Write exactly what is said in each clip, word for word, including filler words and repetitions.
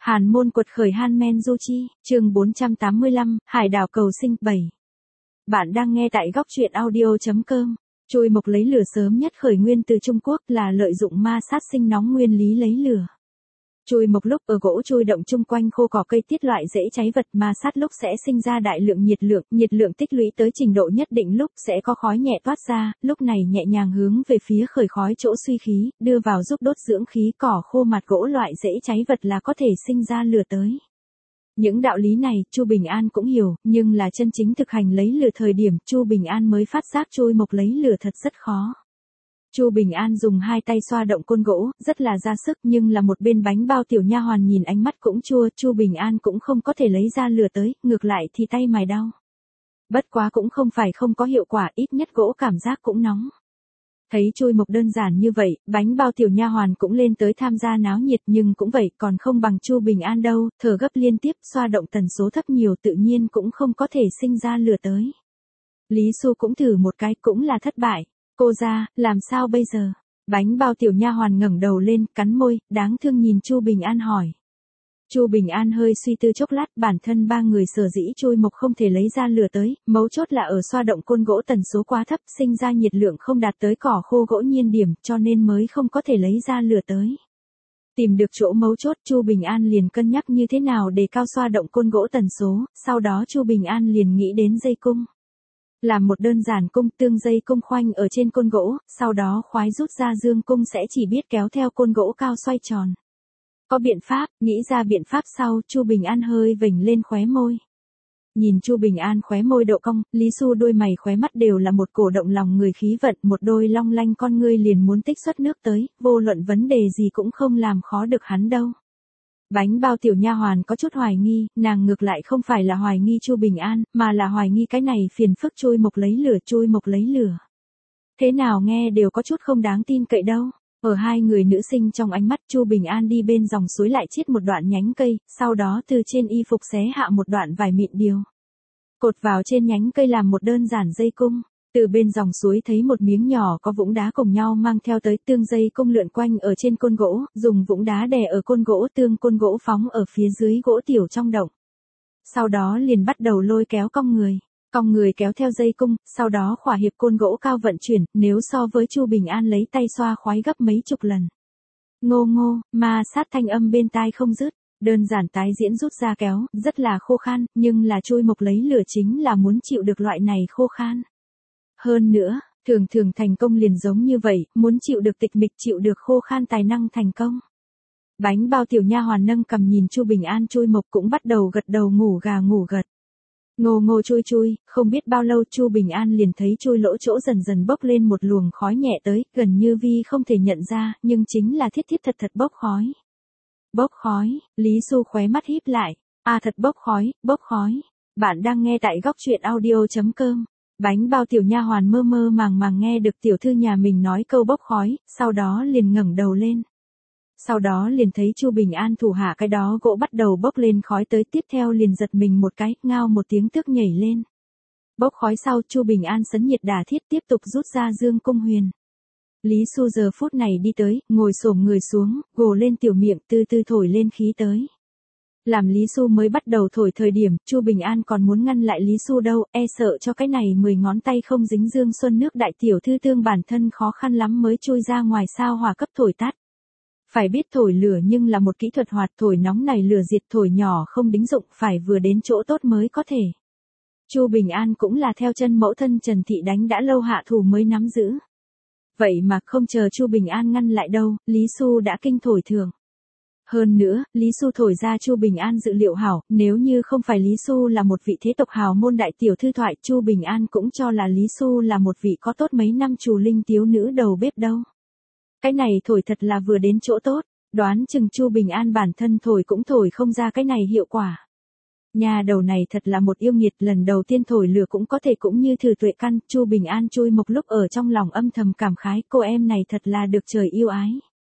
Hàn môn quật khởi Hanmen Du Chi, chương bốn trăm tám mươi lăm, Hải đảo cầu sinh bảy. Bạn đang nghe tại góc truyện audio.com. Chui mộc lấy lửa sớm nhất khởi nguyên từ Trung Quốc là lợi dụng ma sát sinh nóng nguyên lý lấy lửa. Chui mộc lúc ở gỗ chui động chung quanh khô cỏ cây tiết loại dễ cháy vật ma sát lúc sẽ sinh ra đại lượng nhiệt lượng, nhiệt lượng tích lũy tới trình độ nhất định lúc sẽ có khói nhẹ toát ra, lúc này nhẹ nhàng hướng về phía khởi khói chỗ suy khí, đưa vào giúp đốt dưỡng khí cỏ khô mặt gỗ loại dễ cháy vật là có thể sinh ra lửa tới. Những đạo lý này, Chu Bình An cũng hiểu, nhưng là chân chính thực hành lấy lửa thời điểm, Chu Bình An mới phát giác chui mộc lấy lửa thật rất khó. Chu Bình An dùng hai tay xoa động côn gỗ, rất là ra sức, nhưng là một bên bánh bao tiểu nha hoàn nhìn ánh mắt cũng chua, Chu Bình An cũng không có thể lấy ra lửa tới, ngược lại thì tay mài đau. Bất quá cũng không phải không có hiệu quả, ít nhất gỗ cảm giác cũng nóng. Thấy chui mộc đơn giản như vậy, bánh bao tiểu nha hoàn cũng lên tới tham gia náo nhiệt, nhưng cũng vậy, còn không bằng Chu Bình An đâu, thở gấp liên tiếp, xoa động tần số thấp nhiều tự nhiên cũng không có thể sinh ra lửa tới. Lý Xu cũng thử một cái, cũng là thất bại. Cô ra, làm sao bây giờ? Bánh bao tiểu nha hoàn ngẩng đầu lên, cắn môi, đáng thương nhìn Chu Bình An hỏi. Chu Bình An hơi suy tư chốc lát, bản thân ba người sở dĩ chui mộc không thể lấy ra lửa tới, mấu chốt là ở xoa động côn gỗ tần số quá thấp, sinh ra nhiệt lượng không đạt tới cỏ khô gỗ nhiên điểm, cho nên mới không có thể lấy ra lửa tới. Tìm được chỗ mấu chốt, Chu Bình An liền cân nhắc như thế nào để cao xoa động côn gỗ tần số, sau đó Chu Bình An liền nghĩ đến dây cung. Làm một đơn giản cung, tương dây cung khoanh ở trên côn gỗ, sau đó khoái rút ra dương cung sẽ chỉ biết kéo theo côn gỗ cao xoay tròn. Có biện pháp, nghĩ ra biện pháp sau, Chu Bình An hơi vểnh lên khóe môi. Nhìn Chu Bình An khóe môi độ cong, Lý Xu đôi mày khóe mắt đều là một cổ động lòng người khí vận, một đôi long lanh con ngươi liền muốn tích xuất nước tới, vô luận vấn đề gì cũng không làm khó được hắn đâu. Bánh bao tiểu nha hoàn có chút hoài nghi, nàng ngược lại không phải là hoài nghi Chu Bình An, mà là hoài nghi cái này phiền phức chui mộc lấy lửa chui mộc lấy lửa. Thế nào nghe đều có chút không đáng tin cậy đâu. Ở hai người nữ sinh trong ánh mắt, Chu Bình An đi bên dòng suối lại chiết một đoạn nhánh cây, sau đó từ trên y phục xé hạ một đoạn vải mịn điều. Cột vào trên nhánh cây làm một đơn giản dây cung. Từ bên dòng suối thấy một miếng nhỏ có vũng đá cùng nhau mang theo tới tương dây cung lượn quanh ở trên côn gỗ, dùng vũng đá đè ở côn gỗ tương côn gỗ phóng ở phía dưới gỗ tiểu trong động. Sau đó liền bắt đầu lôi kéo cong người. Cong người kéo theo dây cung, sau đó khỏa hiệp côn gỗ cao vận chuyển, nếu so với Chu Bình An lấy tay xoa khoái gấp mấy chục lần. Ngô ngô, ma sát thanh âm bên tai không dứt, đơn giản tái diễn rút ra kéo, rất là khô khan, nhưng là chui mộc lấy lửa chính là muốn chịu được loại này khô khan. Hơn nữa, thường thường thành công liền giống như vậy, muốn chịu được tịch mịch chịu được khô khan tài năng thành công. Bánh bao tiểu nha hoàn nâng cầm nhìn Chu Bình An chui mộc cũng bắt đầu gật đầu ngủ gà ngủ gật. Ngô ngô chui chui, không biết bao lâu Chu Bình An liền thấy chui lỗ chỗ dần dần bốc lên một luồng khói nhẹ tới, gần như vi không thể nhận ra, nhưng chính là thiết thiết thật thật bốc khói. Bốc khói, Lý Xu khóe mắt híp lại, à thật bốc khói, bốc khói. Bạn đang nghe tại góc truyện audio.com. Bánh bao tiểu nha hoàn mơ mơ màng màng nghe được tiểu thư nhà mình nói câu bốc khói, sau đó liền ngẩng đầu lên. Sau đó liền thấy Chu Bình An thủ hạ cái đó gỗ bắt đầu bốc lên khói tới, tiếp theo liền giật mình một cái, ngao một tiếng tức nhảy lên. Bốc khói sau, Chu Bình An sấn nhiệt đả thiết tiếp tục rút ra dương cung huyền. Lý Xu giờ phút này đi tới, ngồi xổm người xuống, gồ lên tiểu miệng từ từ thổi lên khí tới. Làm Lý Xu mới bắt đầu thổi thời điểm, Chu Bình An còn muốn ngăn lại Lý Xu đâu, e sợ cho cái này mười ngón tay không dính dương xuân nước đại tiểu thư tương bản thân khó khăn lắm mới chui ra ngoài sao hỏa cấp thổi tắt. Phải biết thổi lửa nhưng là một kỹ thuật hoạt, thổi nóng này lửa diệt, thổi nhỏ không đính dụng, phải vừa đến chỗ tốt mới có thể. Chu Bình An cũng là theo chân mẫu thân Trần Thị đánh đã lâu hạ thủ mới nắm giữ. Vậy mà không chờ Chu Bình An ngăn lại đâu, Lý Xu đã kinh thổi thường. Hơn nữa, Lý Xu thổi ra Chu Bình An dự liệu hảo, nếu như không phải Lý Xu là một vị thế tộc hào môn đại tiểu thư thoại, Chu Bình An cũng cho là Lý Xu là một vị có tốt mấy năm trù linh tiếu nữ đầu bếp đâu. Cái này thổi thật là vừa đến chỗ tốt, đoán chừng Chu Bình An bản thân thổi cũng thổi không ra cái này hiệu quả. Nhà đầu này thật là một yêu nghiệt, lần đầu tiên thổi lửa cũng có thể cũng như thử tuệ căn, Chu Bình An chui mộc lúc ở trong lòng âm thầm cảm khái, cô em này thật là được trời yêu ái.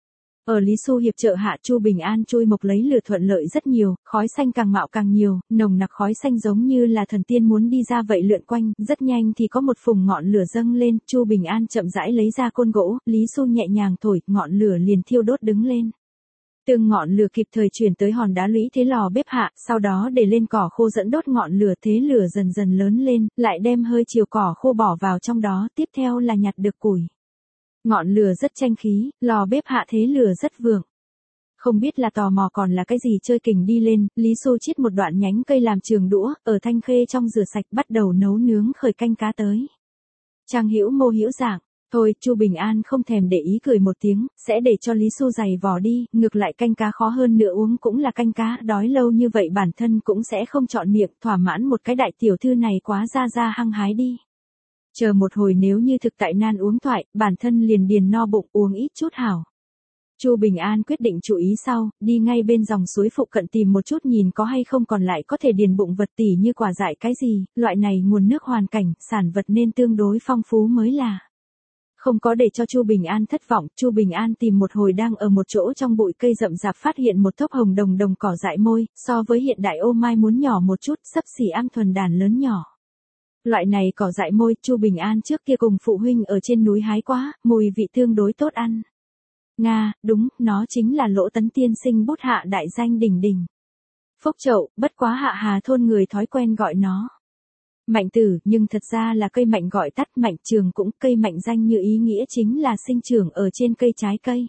Ở Lý Xu hiệp trợ hạ, Chu Bình An chui mộc lấy lửa thuận lợi rất nhiều, khói xanh càng mạo càng nhiều, nồng nặc khói xanh giống như là thần tiên muốn đi ra vậy lượn quanh, rất nhanh thì có một phùng ngọn lửa dâng lên, Chu Bình An chậm rãi lấy ra côn gỗ, Lý Xu nhẹ nhàng thổi, ngọn lửa liền thiêu đốt đứng lên. Tương ngọn lửa kịp thời chuyển tới hòn đá lũy thế lò bếp hạ, sau đó để lên cỏ khô dẫn đốt ngọn lửa, thế lửa dần dần lớn lên, lại đem hơi chiều cỏ khô bỏ vào trong đó, tiếp theo là nhặt được củi. Ngọn lửa rất tranh khí, lò bếp hạ thế lửa rất vượng. Không biết là tò mò còn là cái gì chơi kình đi lên, Lý Xu chiết một đoạn nhánh cây làm trường đũa, ở thanh khê trong rửa sạch bắt đầu nấu nướng khởi canh cá tới. Trang Hữu Mô Hữu Dạng, thôi, Chu Bình An không thèm để ý cười một tiếng, sẽ để cho Lý Xu giày vò đi, ngược lại canh cá khó hơn nữa uống cũng là canh cá, đói lâu như vậy bản thân cũng sẽ không chọn miệng, thỏa mãn một cái đại tiểu thư này quá ra ra hăng hái đi. Chờ một hồi nếu như thực tại nan uống thoại, bản thân liền điền no bụng uống ít chút hảo. Chu Bình An quyết định chú ý sau, đi ngay bên dòng suối phụ cận tìm một chút nhìn có hay không còn lại có thể điền bụng vật tỉ như quả dại cái gì, loại này nguồn nước hoàn cảnh, sản vật nên tương đối phong phú mới là. Không có để cho Chu Bình An thất vọng, Chu Bình An tìm một hồi đang ở một chỗ trong bụi cây rậm rạp phát hiện một thốc hồng đồng đồng cỏ dại môi, so với hiện đại ô mai muốn nhỏ một chút, xấp xỉ am thuần đàn lớn nhỏ. Loại này cỏ dại môi, Chu Bình An trước kia cùng phụ huynh ở trên núi hái quá, mùi vị tương đối tốt ăn. Nga, đúng, nó chính là Lỗ Tấn tiên sinh bút hạ đại danh đỉnh đỉnh. Phúc Chậu, bất quá Hạ Hà thôn người thói quen gọi nó Mạnh Tử, nhưng thật ra là cây mạnh gọi tắt Mạnh Trường cũng, cây mạnh danh như ý nghĩa chính là sinh trưởng ở trên cây trái cây.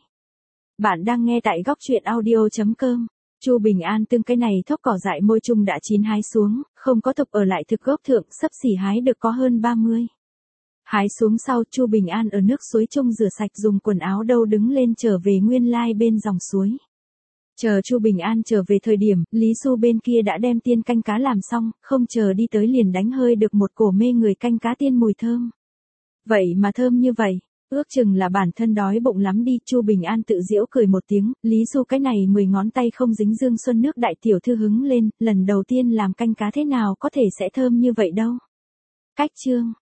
Bạn đang nghe tại góc truyện audio chấm com. Chu Bình An tương cái này thốc cỏ dại môi chung đã chín hái xuống, không có tục ở lại thực gốc thượng, xấp xỉ hái được có hơn ba mươi. Hái xuống sau, Chu Bình An ở nước suối chung rửa sạch dùng quần áo đâu đứng lên trở về nguyên lai bên dòng suối. Chờ Chu Bình An trở về thời điểm, Lý Xu bên kia đã đem tiên canh cá làm xong, không chờ đi tới liền đánh hơi được một cổ mê người canh cá tiên mùi thơm. Vậy mà thơm như vậy, ước chừng là bản thân đói bụng lắm đi, Chu Bình An tự giễu cười một tiếng, Lý Xu cái này mười ngón tay không dính dương xuân nước đại tiểu thư hứng lên, lần đầu tiên làm canh cá thế nào có thể sẽ thơm như vậy đâu. Cách chương